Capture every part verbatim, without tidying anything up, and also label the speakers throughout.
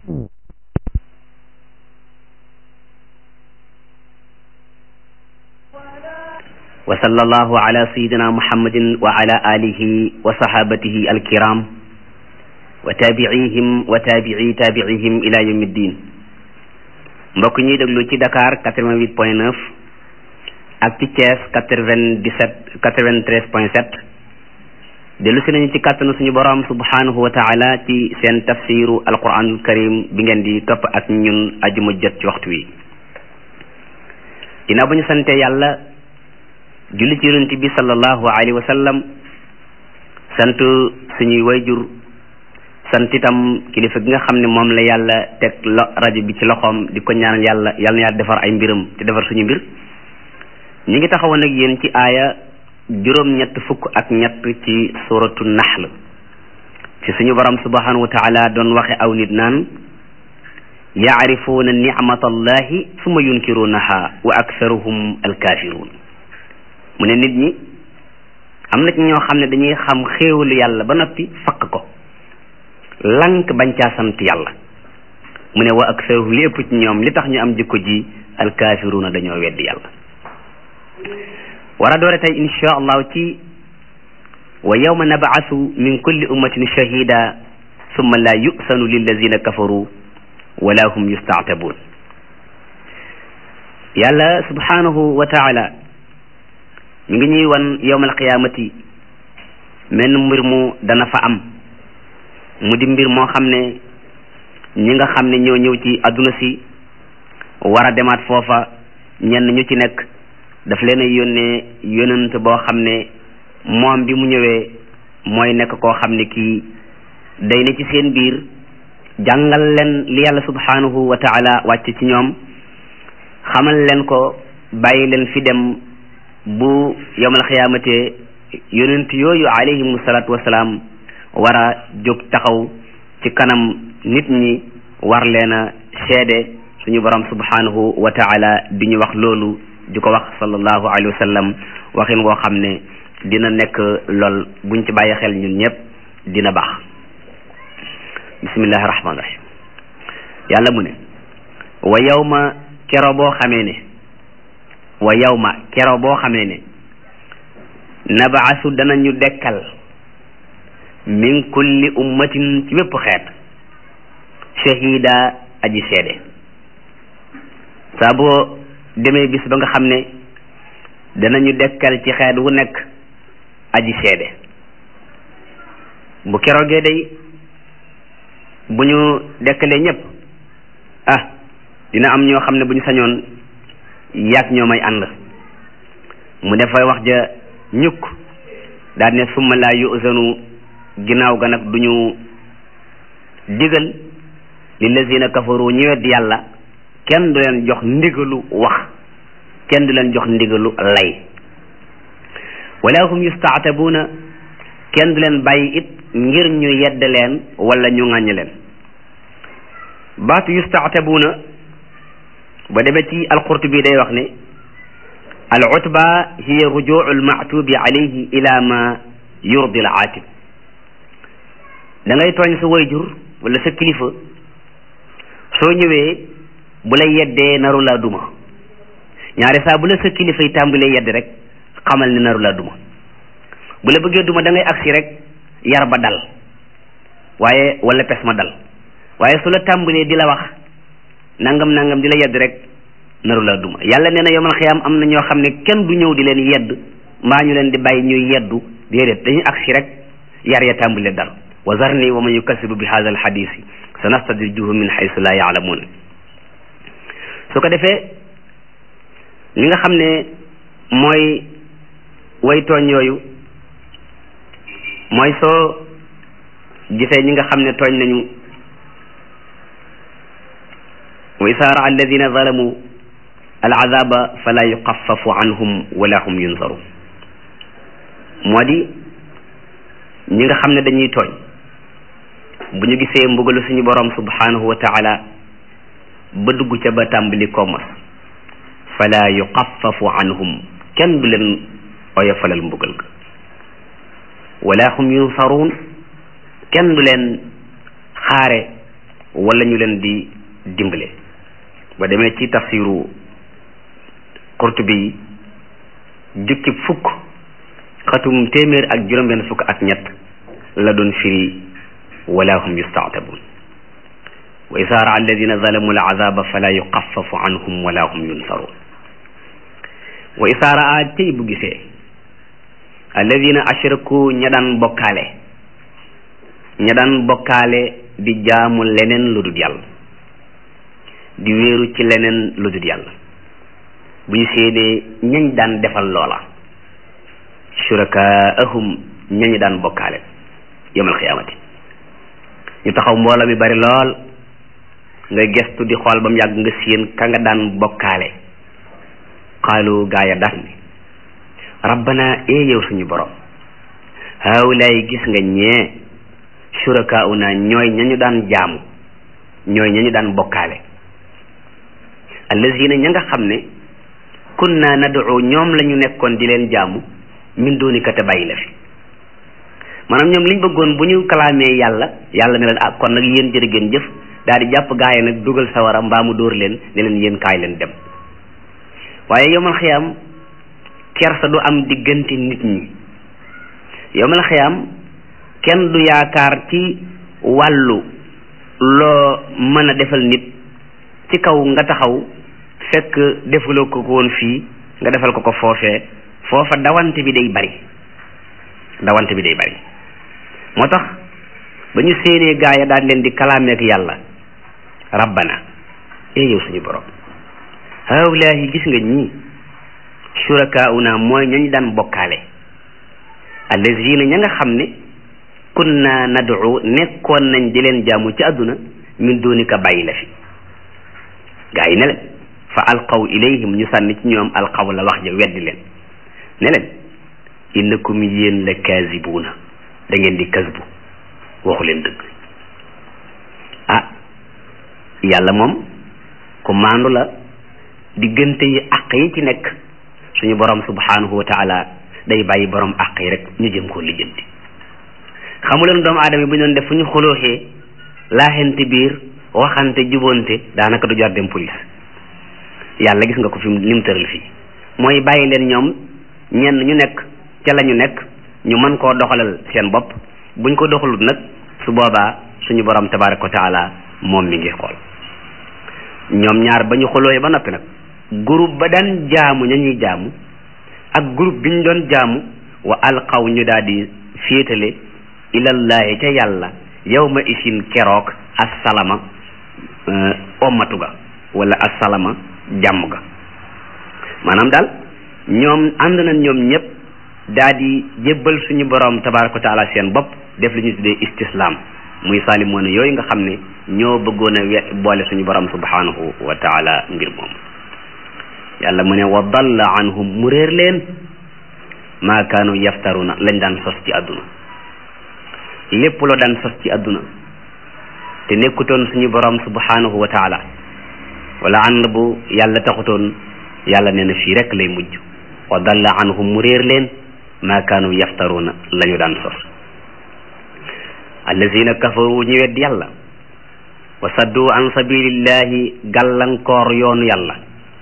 Speaker 1: wa sallallahu ala sayyidina muhammadin wa ala alihi wa sahabatihi alkiram wa tabi'ihim wa tabi'i tabi'ihim ila yawmi ddin. mbokk ñuy déglu ci Dakar quatre-vingt-huit point neuf ak ci Thiès quatre-vingt-dix-sept quatre-vingt-treize point sept dellu si nañu ci kàttanu suñu borom subhanahu wa taala ci seen tafsiru alquranul karim bi ngeen di topp ak ñun ajuma jot ci waxtu wi. ginnaaw ba ñu sante yàlla julli ci yonent bi sallallahu alayhi wa sallam, sant suñuy wayjur, sant itam kilifa gi nga xam ne moom la yàlla teg lo rajo bi ci loxoom, di ko ñaanal yàlla yàlla na yàlla defar ay mbiram te defar suñu mbir. ñu ngi taxawoon ak yéen ci aaya juróom ñett fukk ak ñett ci suratu nahl ci suñu borom subhanahu wa taala doon waxe aw nit naan yaarifuuna nicmatallahi summa yunkirunaha wa aktharuhum alkafirun. mu ne nit ñi am na ci ñoo xam ne dañuy xam xéewalu yàlla ba noppi fakk ko lank bañ caa sant yàlla. mu ne wa aktharuhum lépp ci ñoom li tax ñu am jikko ji alkafiruna dañoo weddi yàlla. war a doore tey insha allahu ci wa yawma nab'asu min kulli ummatin shahida summa la yu'sanu lillazina kafaru wala hum yusta'tabun. yàlla subhanahu wa taala mi ngi ñuy wan yawmal qiyamati menn mbir mu dana fa am mu di mbir moo xam ne ñi nga xam ne ñoo ñëw ci adduna si war a demaat foofa ñenn ñu ci nekk daf leen a yónnee yonent boo xam ne moom bi mu ñëwee mooy nekk koo xam ne kii day ne ci seen biir jàngal leen li yàlla subhanahu wa taala wàcc ci ñoom, xamal leen ko, bàyyi leen fi dem bu yawmal xiyaamate yonent yooyu alayhimu salaatu wasalaam war a jóg taxaw ci kanam nit ñi war leen a seede. suñu borom subhanahu wa taala di ñu wax loolu, di ko wax sallallahu alayhi wa sallam waxin woo xam ne dina nekk lool buñ ci bàyyi xel ñun ñëpp dina baax. bismillahi rahmaani rahim. yàlla mu ne wa yawma kero boo xamee ne wa yawma kero boo xamee ne nabaasu danañu dekkal min kulli ummatin ci bépp xeet shahida aji seede. saa boo demee bis ba nga xam ne danañu dekkal ci xeet wu nekk aji seede. bu keroogee day bu ñu dekkalee ñëpp ah dina am ñoo xam ne bu ñu sañoon yàgg ñoo may ànd. mu defay wax ja ñukk daal ne summa laa yu'zanu ginnaaw ga nag du ñu digal lillazina kafaru ñi weddi yàlla kenn du leen jox ndigalu wax, kenn du leen jox ndigalu lay. wala hum yusta'tabuna kenn du leen bàyyi it ngir ñu yedd leen wala ñu ŋàññ leen. baatu yusta'tabuna ba demee ci al-Qurtubi day wax ne al utba hiya rujuu al ma'tubi alayhi ila ma yurdi al aatib. da ngay tooñ sa wayjur wala sa kilifa, soo ñëwee bu la yeddee naru laa duma. ñaari saa bu la sa kilifa yi tàmbalee yedd rek xamal ne naru laa duma. bu la bëggee duma da ngay agsi rek yar ba dal waaye wala pes ma dal, waaye su la tàmbalee di la wax nangam nangam di la yedd rek naru laa duma. yàlla nee na yawmal xiyaam am na ñoo xam ne kenn du ñëw di leen yedd mbaa ñu leen di bàyyi ñuy yeddu, déedéet dañuy agsi rek yar ya tàmbalee dal. wa zarni wa man yukasibu bi hadha al hadisi sanastadrijuhum min haythu la ya'lamun. su ko defee li nga xam ne mooy way tooñ yooyu mooy soo gisee ñi nga xam ne tooñ nañu wa izaa ra'a alladina zalamu al azaba fala yuxaffafu anhum wala hum yunzarun. moo di ñi nga xam ne dañuy tooñ bu ñu gisee mbugalu suñu borom subhanahu wa taala ba dugg ca ba tàmbali kommas fala yuxaffafu anhum kenn du leen oyofalal mbugal ga wala hum yunsaruun kenn du leen xaare wala ñu leen di dimbale. ba demee ci tafsiru Qurtubi jukki fukk xatum téeméer ak juróom-benn fukk ak ñett la doon firi wala hum yusta'tabun wa izaa ra'a alladina zalamu al-azaba fala yuxaffafu anhum wala hum yunsarun wa izaa ra'a tey bu gisee alladina ashraku ña daan bokkaale ña daan bokkaale di jaamu leneen lu dul yàlla di wéeru ci leneen lu dul yàlla bu ñu séenee ñañ daan defal loola shurakaahum ñañu daan bokkaale yawmal xiyaamati ñu taxaw mbooloo mi bari lool nga gestu di xool ba mu yàgg nga séen ka nga daan bokkaale xaalu gaaya daan ni rabbana ee yow suñu borom haawulaay gis nga ñee shurakauna ñooy ñañu daan jaamu ñooy ñañu daan bokkaale allazina ña nga xam ne kunna nad'u ñoom la ñu nekkoon di leen jaamu min dunika te bàyyi la fi maanaam ñoom liñ bëggoon bu ñu kalaamee yàlla yàlla ne leen ah kon nag yéen jërë ngeen jëf daal di jàpp gaay nag dugal sawara mbaa mu dóor leen ne leen yéen kaay leen dem waaye yawmal xiyaam kersa du am diggante nit ñi yawmal xiyaam kenn du yaakaar ci wàllu loo mën a defal nit ci kaw nga taxaw fekk defuloo ko ko woon fii nga defal ko ko foofee foofa dawante bi day bari dawante bi day bari moo tax ba ñu séenee gaaya daal leen di kalaameek yàlla rabbana ee yow suñu borom haawlaahi gis nga ñii shurakauna mooy ñañ daan bokkaale allazina ña nga xam ne kunna nad'u nekkoon nañ di leen jaamu ci àdduna min dunika bàyyi la fi gaa yi ne leen fa alqaw ilayhim ñu sànni ci ñoom alqaw la wax ja weddi leen ne leen innakum yéen la kaasibuuna da ngeen di kasbu waxu leen dëgg ah yàlla moom ku maandu la diggante yi àq yi ci nekk suñu borom subhanahu wa taala day bàyyi borom àq yi rek ñu jëm koo lijjanti xamuleen doomu aadama yi bu ñu doon def fu ñu xulooxee laaxente biir waxante jubonte daanaka du jar dem police yàlla gis nga ko fi ni mu tëral fii mooy bàyyi leen ñoom ñenn ñu nekk ca la ñu nekk ñu mën koo doxalal seen bopp buñ ko doxalut nag su boobaa suñu borom tabaraka wa taala moom mi ngi xool ñoom ñaar ba ñu xulooyee ba noppi nag groupe ba daan jaamu ña ñuy jaamu ak groupe bi ñu doon jaamu wa alqaw ñu daal di féetale ilallahi ca yàlla yawma isin keroog assalama ommatu ga wala assalama jàmm ga maanaam daal ñoom ànd nañ ñoom ñëpp daal di jébbal suñu borom tabaraka wa taala seen bopp def li ñu tuddee istislam muy saalimoona yooyu nga xam ne ñoo bëggoon a we boole suñu borom subhanahu wa taala ngir moom yàlla mu ne wa dalla anhum mu réer leen maa kaanu yaftaruna lañ daan sos ci àdduna lépp loo daan sos ci àdduna te nekkutoon suñu borom subhanahu wa taala wala ànd bu yàlla taxutoon yàlla nee na fii rek lay mujj wa dalla anhum mu réer leen maa kaanu yaftaruna la ñu daan sos allazina kafaru ñu wedd yàlla wa saddu an sabilillahi gàllankoor yoonu yàlla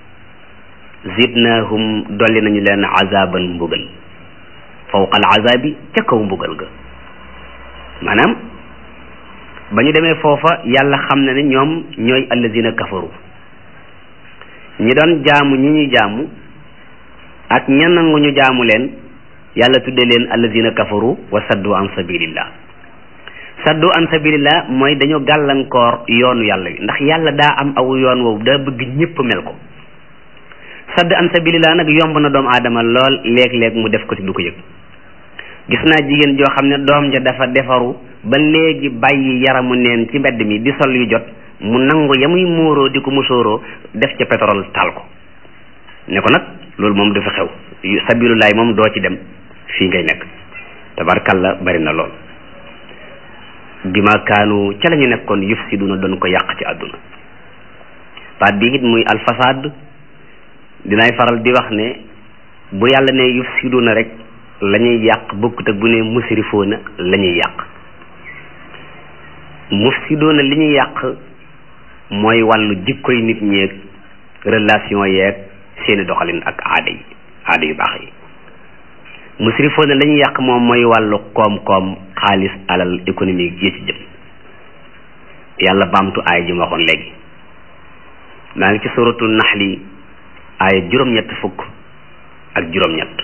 Speaker 1: zidnahum dolli nañu leen azaban mbugal fawqa al azabi ca kaw mbugal ga maanaam ba ñu demee foofa yàlla xam na ne ñoom ñooy allazina kafaru ñi doon jaamu ñi ñuy jaamu ak ña nangu ñu jaamu leen yàlla tudde leen allazina kafaru wa saddu an sabilillah saddu an sabilillah mooy dañoo gàllankoor yoonu yàlla wi ndax yàlla daa am aw yoon woowu daa bëgg ñëpp mel ko sadd an sabilillah nag yomb na doomu aadama lool léeg-léeg mu def ko ci du ko yëg gis naa jigéen joo xam ne doom ja dafa defaru ba léegi bàyyi yaramu neen ci mbedd mi di sol yu jot mu nangu ya muy muuroo di ko musóoroo def ca pétrole taal ko ne ko nag loolu moom du fi xew sabilullaay moom doo ci dem fii ngay nekk tabarkalla bari na lool bi ma kaanu ca la ñu nekkoon yufsiduna doon ko yàq ci àdduna baat bi it muy alfasad dinaay faral di wax ne bu yàlla ne yufsiduna rek la ñuy yàq bokkut ak bu ne musrifoona la ñuy yàq mufsidoona li ñuy yàq mooy wàllu jikkoy nit ñeeg relation yeeg seeni doxalin ak aada yi aada yu baax yi. musrifoona la ñuy yàq moom mooy wàllu koom-koom xaalis alal économique yi ci jëm. yàlla baamtu aaya ji ma waxoon léegi maa ngi ci suratul naxli aaya juróom-ñett fukk ak juróom-ñett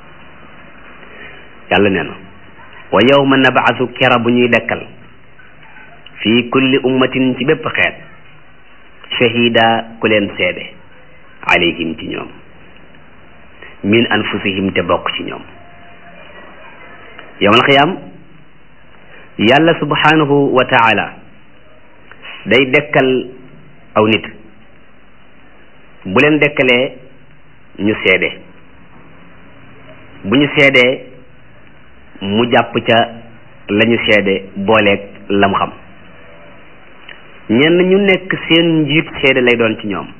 Speaker 1: yàlla nee na wa yawma nab'asu kera bu ñuy dekkal fii kulli ummatin ci bépp xeet shahida ku leen seede alayhim ci ñoom min anfusihim te bokk ci ñoom yawmal qiyaam yàlla subhanahu wa taala day dekkal aw nit bu leen dekkalee ñu seede bu ñu seedee mu jàpp ca la ñu seede booleeg lam xam ñenn ñu nekk seen njiit seede lay doon ci ñoom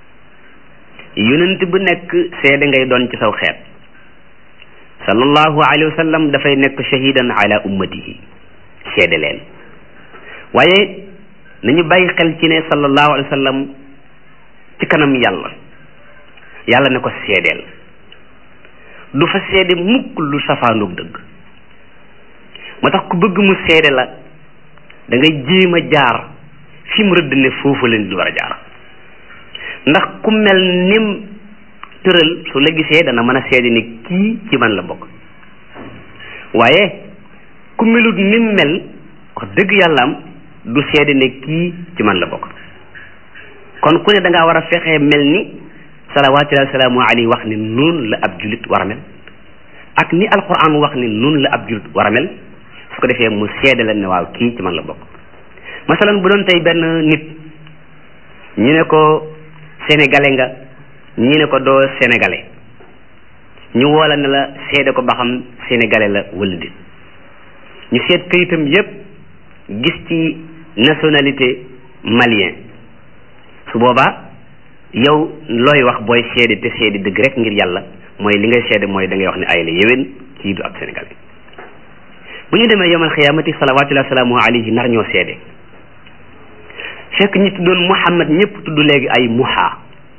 Speaker 1: yonent bu nekk seede ngay doon ci saw xeet sallallahu alayhi wa sallam dafay nekk shahidan ala ummatihi seede leen waaye nañu bàyyi xel ci ne sallallahu alayhi wa sallam ci kanam yàlla yàlla ne ko seedeel du fa seede mukk lu safaanoog dëgg moo tax ku bëgg mu seede la da ngay jéem a jaar fi mu rëdd ne foofu leen di war a jaar ndax ku mel nim tëral su la gisee dana mën a seede ne kii ci man la bokk waaye ku melut nim mel wax dëgg yàlla am du seede ne kii ci man la bokk kon ku ne da ngaa war a fexee mel ni salawaatullahi wa salaamu alayhi wax ni noonu la ab julit war a mel ak ni alquran wax ni noonu la ab julit war a mel su ko defee mu seede la ne waaw kii ci man la bokk masalan bu doon tey benn nit ñu ne ko sénégalais nga ñi ne ko doo sénégalais ñu woola ne la seede ko ba xam sénégalais la wala déet ñu seet kayitam yépp gis ci nationalité malien su boobaa yow looy wax booy seede te seede dëgg rek ngir yàlla mooy li ngay seede mooy da ngay wax ne ay la yéwén kii du ab sénégalais bu ñu demee yawmal xiyaamati salawaatullahi wa salaamu alayhi nar ñoo seede fekk ñi tuddoon Muhammad ñëpp tudd léegi ay Muha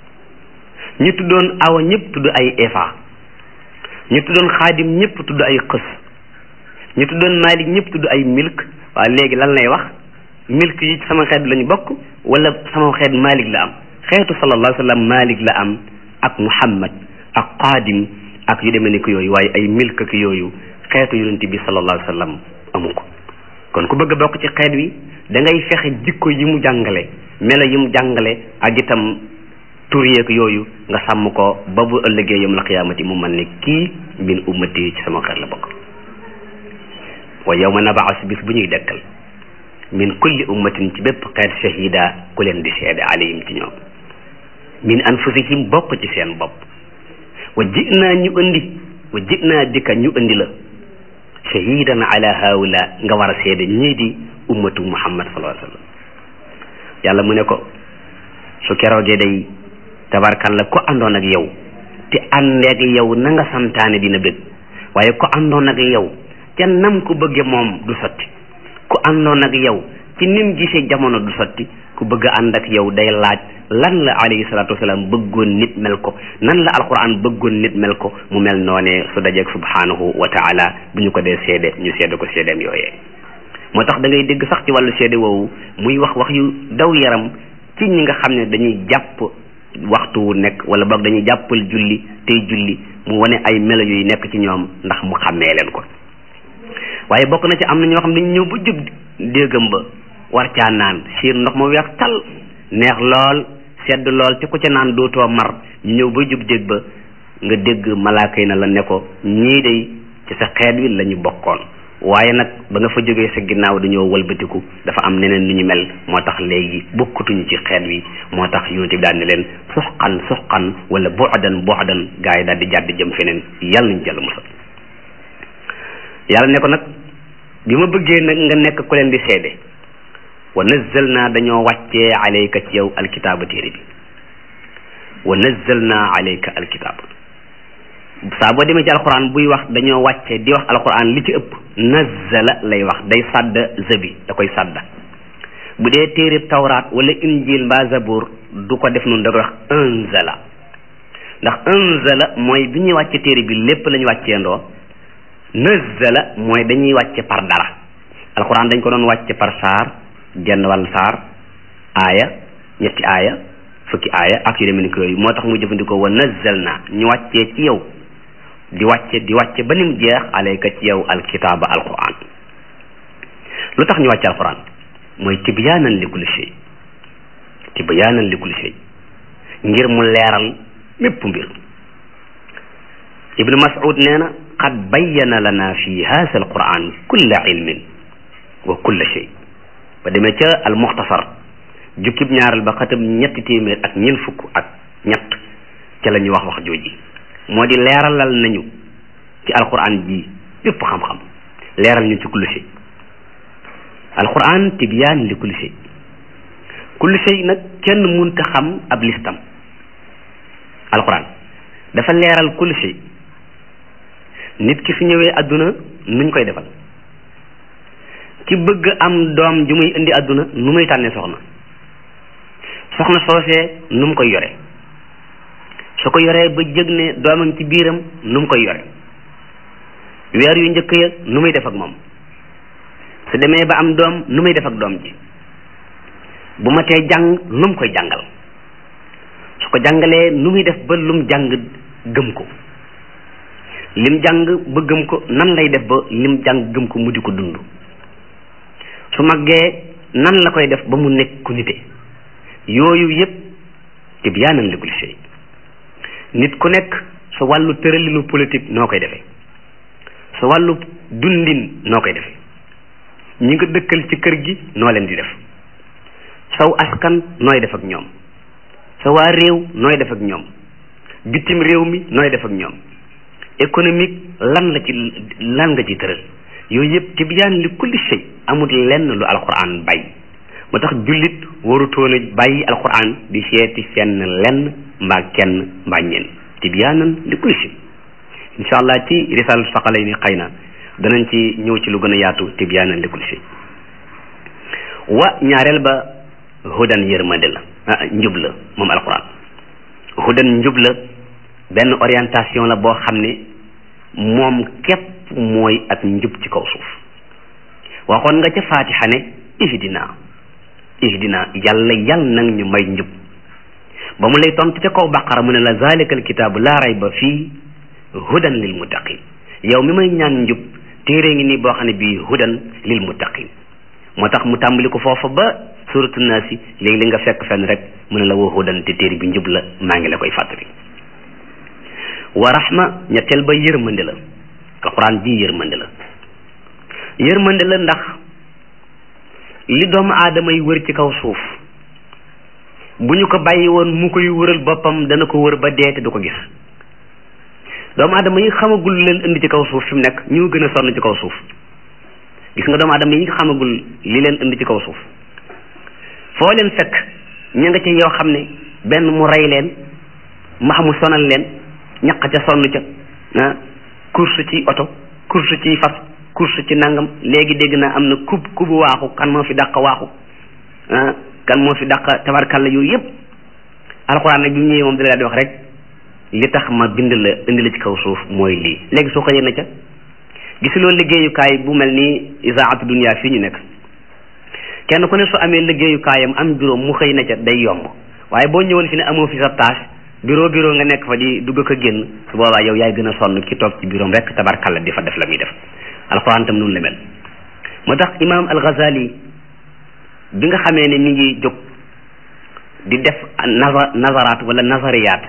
Speaker 1: ñu tuddoon Awa ñëpp tudd ay Efa ñu tuddoon Xaadim ñëpp tudd ay Xës ñu tuddoon Malik ñëpp tudd ay Milk waaw léegi lan lay wax Milk yi sama xeet lañu bokk wala sama xeet Malik la am xeetu sallallahu alayhi wa sallam Malik la am ak Muhammad ak Xaadim ak yu demee ni ko yooyu waaye ay Milk ak yooyu xeetu yonent bi sallallahu alayhi wa sallam amu ko kon ku bëgg a bokk ci xeet wi da ngay fexe jikko yi mu jàngale melo yi mu jàngale ak itam tur yeeg yooyu nga sàmm ko ba bu ëllëgee yawmal qiyaamati mu man ne kii min ummati ci sama xeet la bokk wa yawma nab'as bis bu ñuy dekkal min kulli ummatin ci bépp xeet shahida ku leen di seede alayhim ci ñoom min anfusihim bokk ci seen bopp wa ji'naa ñu indi wa ji'naa bika ñu indi la shahidan ala haula nga war a seede ñii di ummatu muhammad sallallahu alayhi wa sallam yàlla mu ne ko su keroogee day tabarkalla ko àndoon ak yow te àndeek yow na nga santaane dina bëgg waaye ko àndoon ak yow te nam ko bëgge moom du sotti ku àndoon ak yow ci nim gisee jamono du sotti ku bëgg a ànd ak yow day laaj lan la alayhi salaatu wasalaam bëggoon nit mel ko nan la alquran bëggoon nit mel ko mu mel noonee su dajeeg subhanahu wa taala bu ñu ko dee seede ñu seede ko seedeem yooyee moo tax da ngay dégg sax ci wàllu seede woowu muy wax wax yu daw yaram ci ñi nga xam ne dañuy jàpp waxtu wu nekk wala boog dañuy jàppal julli tey julli mu wane ay melo yuy nekk ci ñoom ndax mu xàmmee leen ko waaye bokk na ci am na ñoo xam ne dañu ñëw ba jub déggam ba war caa naan siir ndox ma weex tal neex lool sedd lool te ku ca naan dootoo mar ñu ñëw ba jub dégg ba nga dégg malaaka yi na la ne ko ñii day ci sa xeet wi la ñu bokkoon waaye nag ba nga fa jógee sa ginnaaw dañoo walbatiku dafa am neneen nu ñu mel moo tax léegi bokkatuñu ci xeet wi moo tax yonent bi daal ne leen suxqan suxqan wala bu'dan bu'dan gaa yi daal di jàdd jëm feneen yàlla nañu jël musal yàlla ne ko nag bi ma bëggee nag nga nekk ku leen di seede wa nazzalna dañoo wàccee alayka ci yow alkitaaba téere bi wa nazzalna alayka alkitaaba saa boo demee ci alquran buy wax dañoo wàcce di wax alquran li ci ëpp nazzala lay wax day sàdd zabi da koy sàdda bu dee téereb tawraat wala injil mbaa zabur du ko def noonu da koy wax anzala ndax anzala mooy bi ñuy wàcce téere bi lépp la ñu wàccee ndoo nazzala mooy dañuy wàcce par dara alquran dañ ko doon wàcce par saar genn wàll saar aaya ñetti aaya fukki aaya ak yu demee ni ko yooyu moo tax muy jëfandikoo wa nazzalna ñu wàccee ci yow di wàcce di wàcce ba nim jeex alayka ci yow alkitaaba alquran lu tax ñu wàcce alquran mooy tibyaanan li kulli shay tibyaanan li kulli shay ngir mu leeral mépp mbir ibnu mas'ud nee na qad bayyana lana fi haasa alquran kulla ilmin wa kulla shay ba demee ca al muxtasar jukkib ñaaral ba xatam ñetti téeméer ak ñeent fukk ak ñett ca la ñuy wax wax jooji moo di leeralal nañu ci alquran ji bépp xam-xam leeral ñu ci kulli shay alquran tibyaan li kulli shay kulli shay nag kenn munta xam ab listam alquran dafa leeral kulli shay nit ki fi ñëwee adduna nuñ koy defal ki bëgg am doom ju muy indi adduna nu muy tànnee soxna soxna soosee nu mu koy yore su ko yoree ba jëg ne doomam ci biiram nu mu koy yore weer yu njëkk ya nu muy def ak moom su demee ba am doom nu muy def ak doom ji bu ma tee jàng nu mu koy jàngal su ko jàngalee nu muy def ba lum jàng gëm ko lim jàng ba gëm ko nan lay def ba lim jàng gëm ko mu di ko dund su maggee nan la koy def ba mu nekk ku nite yooyu yépp tibyaanan li kulli shay nit ku nekk sa wàllu tëralinu politique noo koy defee sa wàllu dundin noo koy defee ñi nga dëkkal ci kër gi noo leen di def saw askan nooy def ak ñoom sa waa réew nooy def ak ñoom bitim réew mi nooy def ak ñoom économique lan la ci lan nga ci tëral yooyu yëpp tibyaan li kulli shay amul lenn lu alquran bàyyi moo tax jullit warutoon a bàyyi alquran di seeti fenn lenn mbaa kenn mbaa ñenn tibyaanan li kulli shay insha allah ci risal saqalay ni xëy na danañ ci ñëw ci lu gën a yaatu tibyaanan li kulli shay wa ñaareel ba hudan yërmande la ah njub la moom alquran hudan njub la benn orientation la boo xam ne moom képp mooy ak njub ci kaw suuf waxoon nga ca fatiha ne ihdina ihdina yàlla yàlla nag ñu may njub ba mu lay tontu ca kaw baqara mu ne la zalika alkitaabu laa rayba fii hudan lil muttaqin yow mi may ñaan njub téere ngi nii boo xam ne bii hudan lil muttaqin moo tax mu tàmbali ko foofa ba suratu naasi léegi li nga fekk fenn rek mu ne la wa hudan te téere bi njub la maa ngi la koy fàttali wa rahma ñetteel ba yërmande la alquran ji yërmande la yërmande la ndax li doomu aadama yi wër ci kaw suuf bu ñu ko bàyyi woon mu koy wëral boppam dana ko wër ba dee te du ko gis doomu aadama yi xamagul leen indi ci kaw suuf fi mu nekk ñu gën a sonn ci kaw suuf gis nga doomu aadama yi xamagul li leen indi ci kaw suuf foo leen fekk ña nga ca yoo xam ne benn mu rey leen ma xamu sonal leen ñaq ca sonn ca ah course ci oto course ci fas course ci nangam léegi dégg naa am na kub kubu waaxu kan moo fi dàq waaxu ah kan moo fi dàq tabarkalla yooyu yëpp alxuraan nag bi mu ñëwee moom dala di wax rek li tax ma bind la indi la ci kaw suuf mooy lii léegi soo xëyee na ca gisuloo liggéeyukaay bu mel ni isaatu dunia fii ñu nekk kenn ku ne su amee liggéeyukaayam am bureau mu xëy na ca day yomb waaye boo ñëwoon fi ne amoo fi sa tâche bureau bureau nga nekk fa di dugg ko génn su boobaa yow yaay gën a sonn ki toog ci bureau rek tabarkalla di fa def la muy def alxuraan tam noonu la mel moo tax imaam al-Ghazali bi nga xamee ne mi ngi jóg di def naza nazaraat wala nazariyaat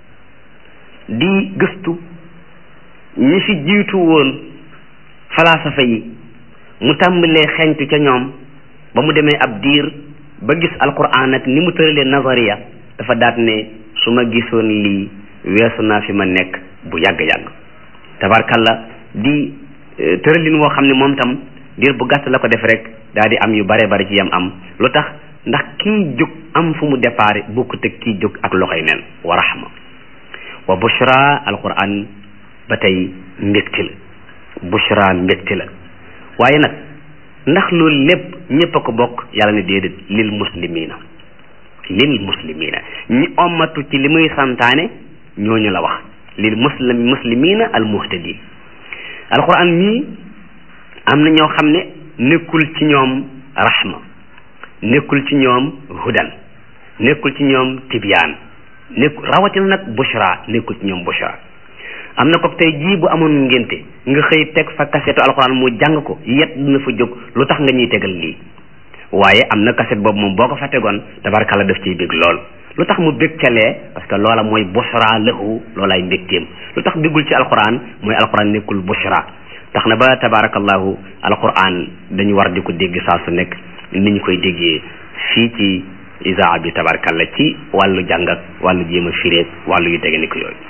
Speaker 1: di gëstu ñi fi jiitu woon falaasafa yi mu tàmbalee xeeñtu ca ñoom ba mu demee ab diir ba gis alquran ak ni mu tëralee nazariya dafa daat ne su ma gisoon lii weesu naa fi ma nekk bu yàgg-yàgg tabarkalla di tëralin woo xam ne moom tam diir bu gàtt la ko def rek daal di am yu bare bare ci yam am lu tax ndax kii jóg am fu mu départ bokkut ak kii jóg ak loxoy neen wa rahma wa bushra alquran ba tey mbégte la bushra mbégte la waaye nag ndax loolu lépp ñëpp a ko bokk yàlla ne déedéet lil muslimina lil muslimina ñi ommatu ci li muy santaane ñooñu la wax lil muslim muslimina al muhtadin alquran mii am na ñoo xam ne nekkul ci ñoom rahma nekkul ci ñoom hudan nekkul ci ñoom tibyaan nekk rawatina nag bushra nekkul ci ñoom bushra am na ko tey jii bu amoon ngénte nga xëy teg fa kasetu alquran mu jàng ko yet dina fa jóg lu tax nga ñuy tegal lii waaye am na kaset boobu moom boo ko fa tegoon tabarkalla daf ciy bég lool lu tax mu bég calee parce que loola mooy bushra lahu loolaay mbégteem lu tax béggul ci alquran mooy alquran nekkul bushra tax na ba tabarakallahu alquran dañu war di ko dégg saa su nekk ni ñu koy déggee fii ci isaa bi tabarakalla ci wàllu jàng ak wàllu jéem a firéeg wàllu yu tege ni ko yooyu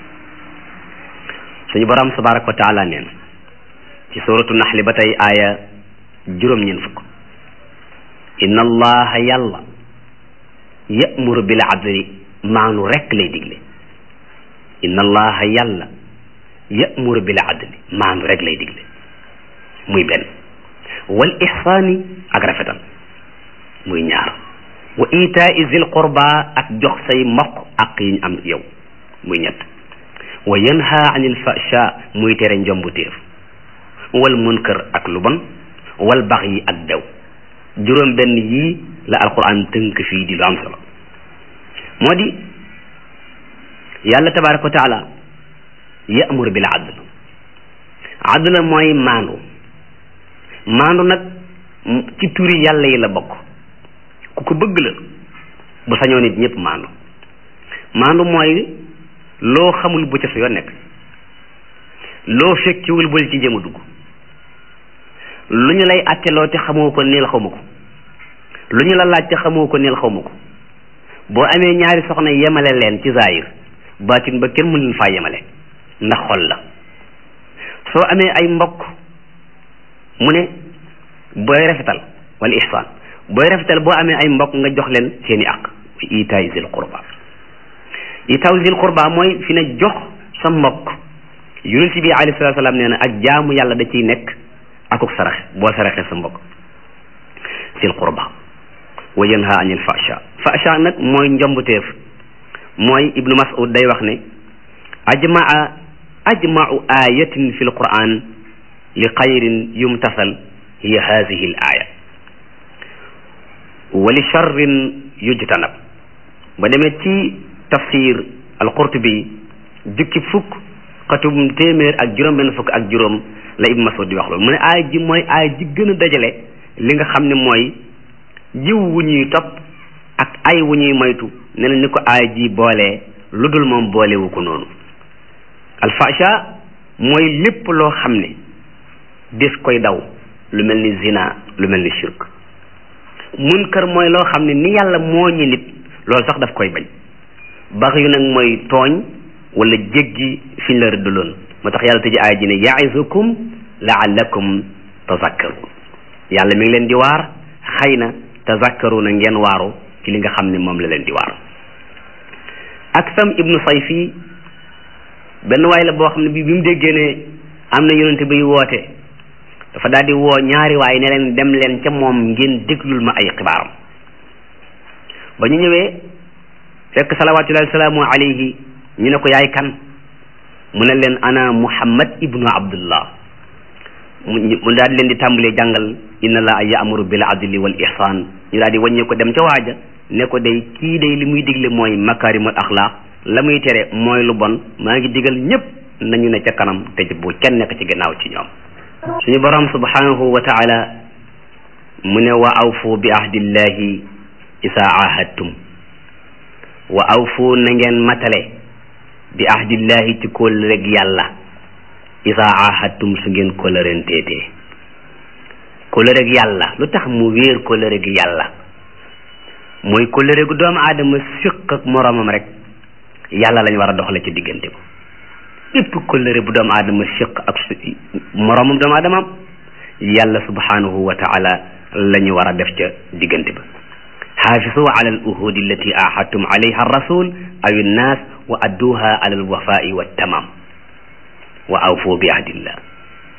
Speaker 1: suñu borom tabaraka wa taala neen ci suratu naxli ba tey aaya juróom-ñeent fukk inna allaha yàlla ya'muru bil adli maanu rekk lay digle inna allaha yàlla ya'muru bil adli maanu rekk lay digle muy benn wal ihsaani ak rafetal muy ñaar wa itaa'i zil qurba ak jox say mbokk ak yi ñu am yow muy ñett wa yanha anil fahsha muy tere njombuteef wal munkar ak lu bon wal baxyi ak bew juróom benn yii la alquran tënk fii di lu am solo moo di yàlla tabaraka wa taala ya'muru bil adl adl mooy maandu maandu nag ci turi yàlla yi la bokk ku ko bëgg la bu sañoo nit ñëpp maandu maandu mooy loo xamul bu ca sa yoon nekk loo fekkiwul bul ci jëm a dugg lu ñu lay atteloo te xamoo ko neel xamu ko lu ñu la laaj te xamoo ko neel xamu ko boo amee ñaari soxna yemale leen ci zaahir baatin ba kenn mënu leen faa yemale ndax xol la soo amee ay mbokk mu ne booy rafetal wala ihsaan booy rafetal boo amee ay mbokk nga jox leen seeni àq itaay zil qurba itaay zil qurba mooy fi ne jox sa mbokk yonent bi alayhi salaatu salaam nee na ak jaamu yàlla da ciy nekk akuk sarax boo saraxee sa mbokk zil qurba wa yanha anil fahsha fahsha nag mooy njombuteef mooy ibnu mas'ud day wax ne ajmaa ajma'u ayatin fi l quran li xayrin yumtasal hiya hadihi l aya wa li charrin yujtanab ba demee ci tafsir al-Qurtubi jukki fukk xatum téeméer ak juróom benn fukk ak juróom la Ibn Mas'ud di wax loolu mu ne aay ji mooy aay ji gën a dajale li nga xam ne mooy jiw wu ñuy topp ak ay wu ñuy moytu ne na ni ko aay ji boolee lu dul moom boolewu ko noonu alfasha mooy lépp loo xam ne des koy daw lu mel ni zina lu mel ni shirk munkar mooy loo xam ne ni yàlla moo ñi nit loolu sax daf koy bañ bax yu nag mooy tooñ wala jéggi fiñ la rëddaloon moo tax yàlla tëji aaya ji ne ya'izukum la'allakum tazakkarun yàlla mi ngi leen di waar xëy na tazakkaruna ngeen waaru ci li nga xam ne moom la leen di waar Aksam ibnu Sayfi benn waay la boo xam ne bi bi mu déggee ne am na yonente bay woote dafa daal di woo ñaari waay ne leen dem leen ca moom ngeen déglul ma ay xibaaram ba ñu ñëwee fekk salawatullahi salaamu alayhi ñu ne ko yaay kan mu ne leen ana Muhammad ibnu Abdullah mu daal di leen di tàmbalee jàngal inna allaha ya'muru bil adli wal ihsan ñu daal di wàññee ko dem ca waaja ne ko day kii day li muy digle mooy makarimul axlaaq la muy tere mooy lu bon maa ngi digal ñëpp nañu ne ca kanam te bu kenn nekk ci gannaaw ci ñoom suñu borom subhanahu wa taala mu ne wa awfu bi ahdillahi isa ahadtum wa awfu na ngeen matale bi ahdillahi ci kóllëreg yàlla isa ahadtum su ngeen kóllërenteetee kóllëreg yàlla lu tax mu wéer kóllëreg yàlla mooy kóllëregu doomu aadama siq ak moroomam rek yàlla lañ war a doxale ci diggante ko bépp kóllëre bu doomu aadama siq ak moroomam doomu aadamaam yàlla subhanahu wa taala la ñu war a def ca diggante ba xaafisu ala al uhudi allati ahadtum alayha ar-rasul aw an-nas wa adduha ala al-wafai wa tamam wa awfu bi ahdillah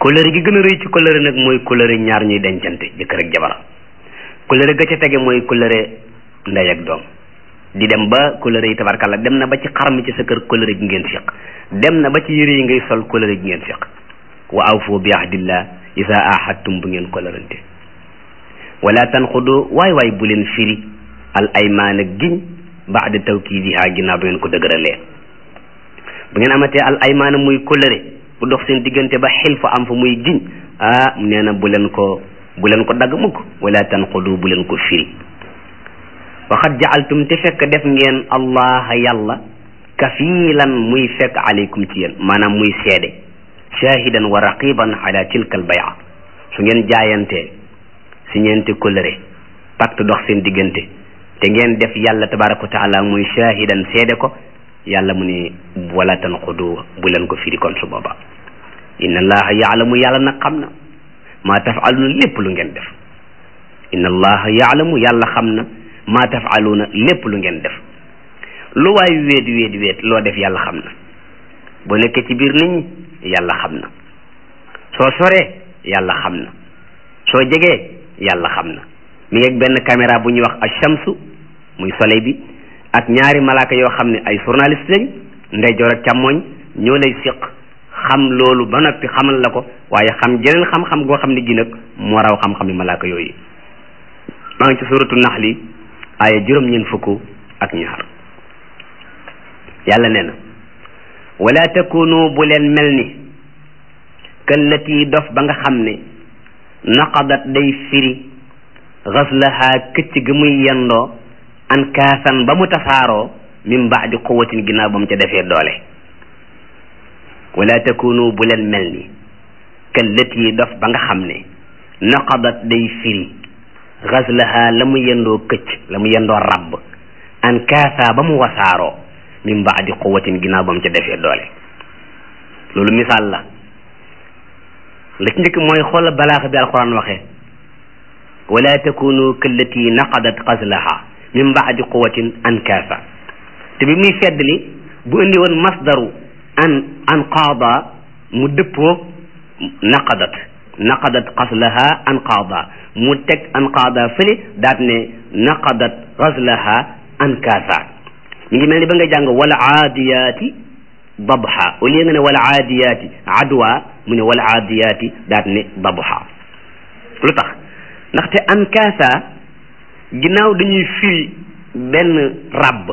Speaker 1: kóllëre gi gën a rëy ci kóllëre nag mooy kóllëre ñaar ñuy dencante jëkkër ak jabar kóllëre ga ca tege mooy kóllëre ndey ak doom di dem ba kóllëre yi tabarkalla dem na ba ci xar mi ci sa kër kóllëre gi ngeen fiq dem na ba ci yëre yi ngay sol kóllëre gi ngeen fiq wa awfu bi ahdillah isa ahadtum bu ngeen kóllërante wala tanqudu waay waay bu leen firi al aymaana giñ baada tawkiidiha ginnaaw ba ngeen ko dëgëralee bu ngeen amatee al aymaana muy kóllëre bu dox seen diggante ba xil fa am fa muy giñ ah nee na bu leen ko bu leen ko dagg mukk wala tanqudu bu leen ko firi waxat jaaltum te fekk def ngeen allah yàlla kafiilan muy fekk aleykum ci yéen maanaam muy seede shahidan wa raqiban ala tilka al bay'a su ngeen jaayantee si ñeenti kóllëre pacte dox seen diggante te ngeen def yàlla tabaraka wa taala muy shahidan seede ko yàlla mu ni wala tanqudu bu leen ko firi kon su booba inna allaha yaalamu yàlla nag xam na maa tafaluna lépp lu ngeen def inna allaha yaalamu yàlla xam na maa tafaluna lépp lu ngeen def lu waay weet weet weet loo def yàlla xam na boo nekkee ci biir nit ñi yàlla xam na soo soree yàlla xam na soo jegee yàlla xam na mi ngi ak benn caméra bu ñuy wax ash-shamsu muy soleil bi ak ñaari malaaka yoo xam ne ay journaliste lañ ndeyjoor ak càmmooñ ñoo lay siq xam loolu ba noppi xamal la ko waaye xam jeneen xam-xam goo xam ne gi nag moo raw xam-xam yi malaaka yooyu maa ngi ci suratu naxli aaya juróom-ñeent fukk ak ñaar yàlla nee na wala takunu bu leen mel ni kallati dof ba nga xam ne naqadat day firi xaslaha këcc ga muy yendoo an kaasan ba mu tasaaroo min baadi quwatin ginnaaw ba mu ca defee doole wala takunu bu leen mel ni kallati dof ba nga xam ne naqadat day firi xaslaha la mu yendoo këcc la mu yendoo rabb an kaasa ba mu wasaaroo min baadi quwatin ginnaaw ba mu ca defee doole loolu misaal la la ci njëkk mooy xoola balaaxa bi alquran waxee wala takunu kallati naqadat xaslaha min baadi quwatin ankaasa te bi muy feddli bu indi woon masdaru an anqaada mu dëppoo naqadat naqadat xaslaha anqaada mu teg anqaada fële daat ne naqadat xaslaha ankaasa mi ngi mel ni ba nga jàng wala aadiyaati dabha au lieu nga ne wala aadiyaati adwa mu ne wala aadiyaati daat ne dabha lu tax ndaxte ankaasa ginnaaw dañuy firi benn ràbb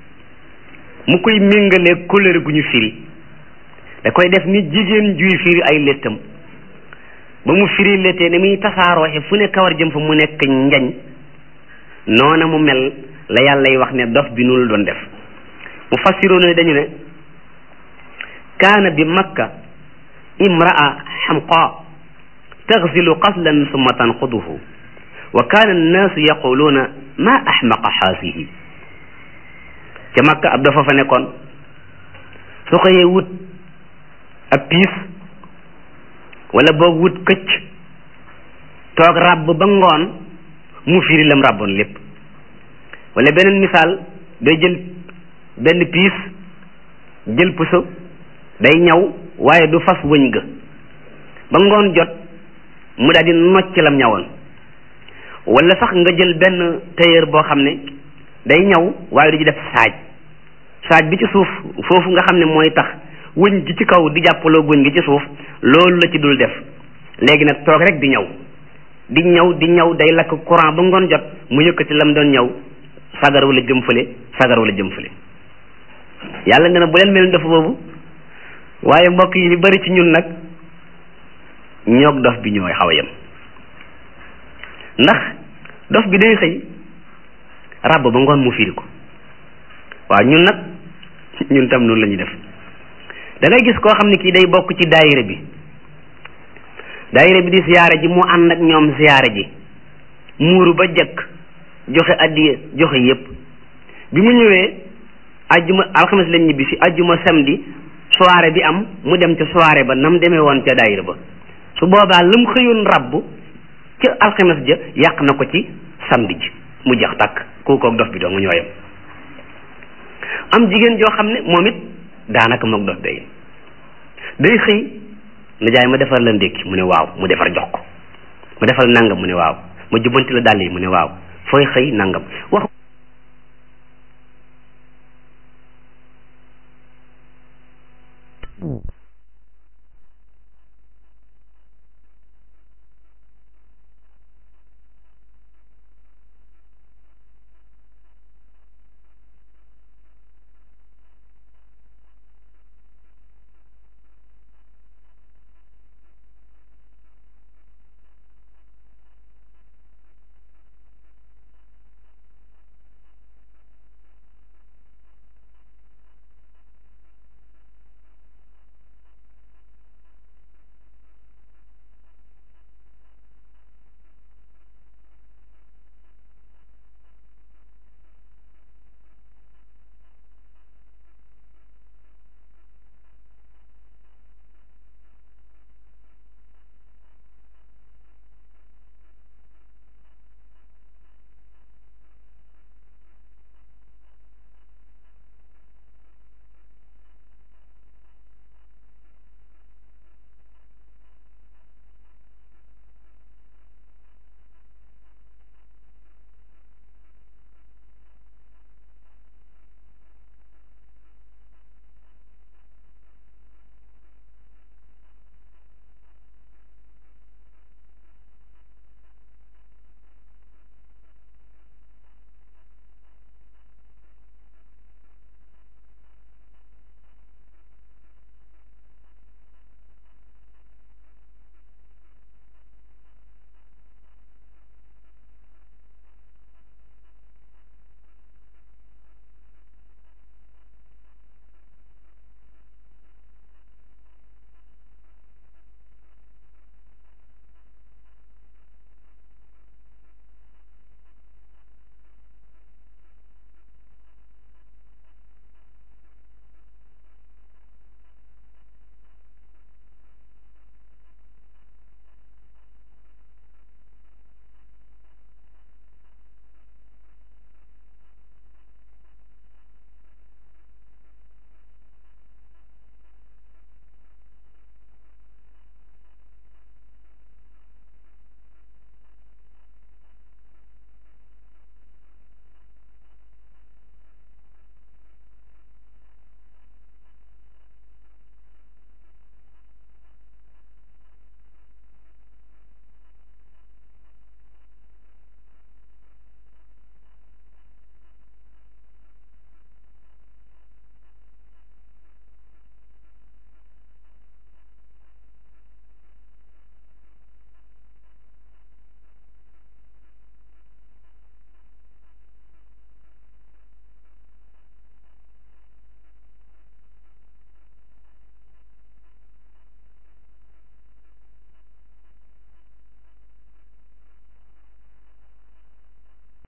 Speaker 1: mu koy méngalee couleur gu ñu firi da koy def ni jigéen juy firi ay léttam ba mu firi léttee ne muy tasaarooxe fu ne kawar jëm fa mu nekk njañ noona mu mel la yàllay wax ne dof bi noonu doon def mu fassiroon ne dañu ne kaana bi makka imraa xamqa taxsilu qaslan summa tanquduhu wa kaana annaasu yaquluuna ma axmaqa xaasihi ca makka ab dafa fa nekkoon su xëyee wut ab piis wala boog wut këcc toog ràbb ba ngoon mu firi lam ràbboon lépp wala beneen misaal day jël benn piis jël puso day ñaw waaye du fas wëñ ga ba ngoon jot mu daal di nocc lam ñawoon wala sax nga jël benn tailleur boo xam ne day ñaw waaye du ci def saaj saaj bi ci suuf foofu nga xam ne mooy tax wëñ gi ci kaw di jàppaloo wëñ gi ci suuf loolu la ci dul def léegi nag toog rek di ñaw di ñaw di ñaw day lakk courant ba ngoon jot mu yëkkati lam doon ñaw sagar wala jëm fële sagar wala jëm fële yàlla nga ne bu leen mel ni dafa boobu waaye mbokk yi li bari ci ñun nag ñoog dof bi ñooy xaw a yem ndax dof bi day xëy ràbb ba ngoon mu firi ko waaw ñun nag ñun tam noonu la ñuy def da ngay gis koo xam ne kii day bokk ci daayira bi daayira bi di siyaare ji mu ànd ak ñoom siyaare ji muuru ba jëkk joxe addiya joxe yépp bi mu ñëwee ajjuma alxames lañ ñibbi si ajjuma samedi soirée bi am mu dem ca soirée ba nam demee woon ca daayira ba su boobaa lam xëyoon rabb ca alxames ja yàq na ko ci samedi ji mu jeex tàkk kooku ak dof bi doo nga ñooyam am jigéen joo xam ne moom it daanaka moog dof day day xëy nijaay ma defar la ndékki mu ne waaw mu defar jox ko ma defal nangam mu ne waaw ma jubbanti la dàll yi mu ne waaw fooy xëy nangam wax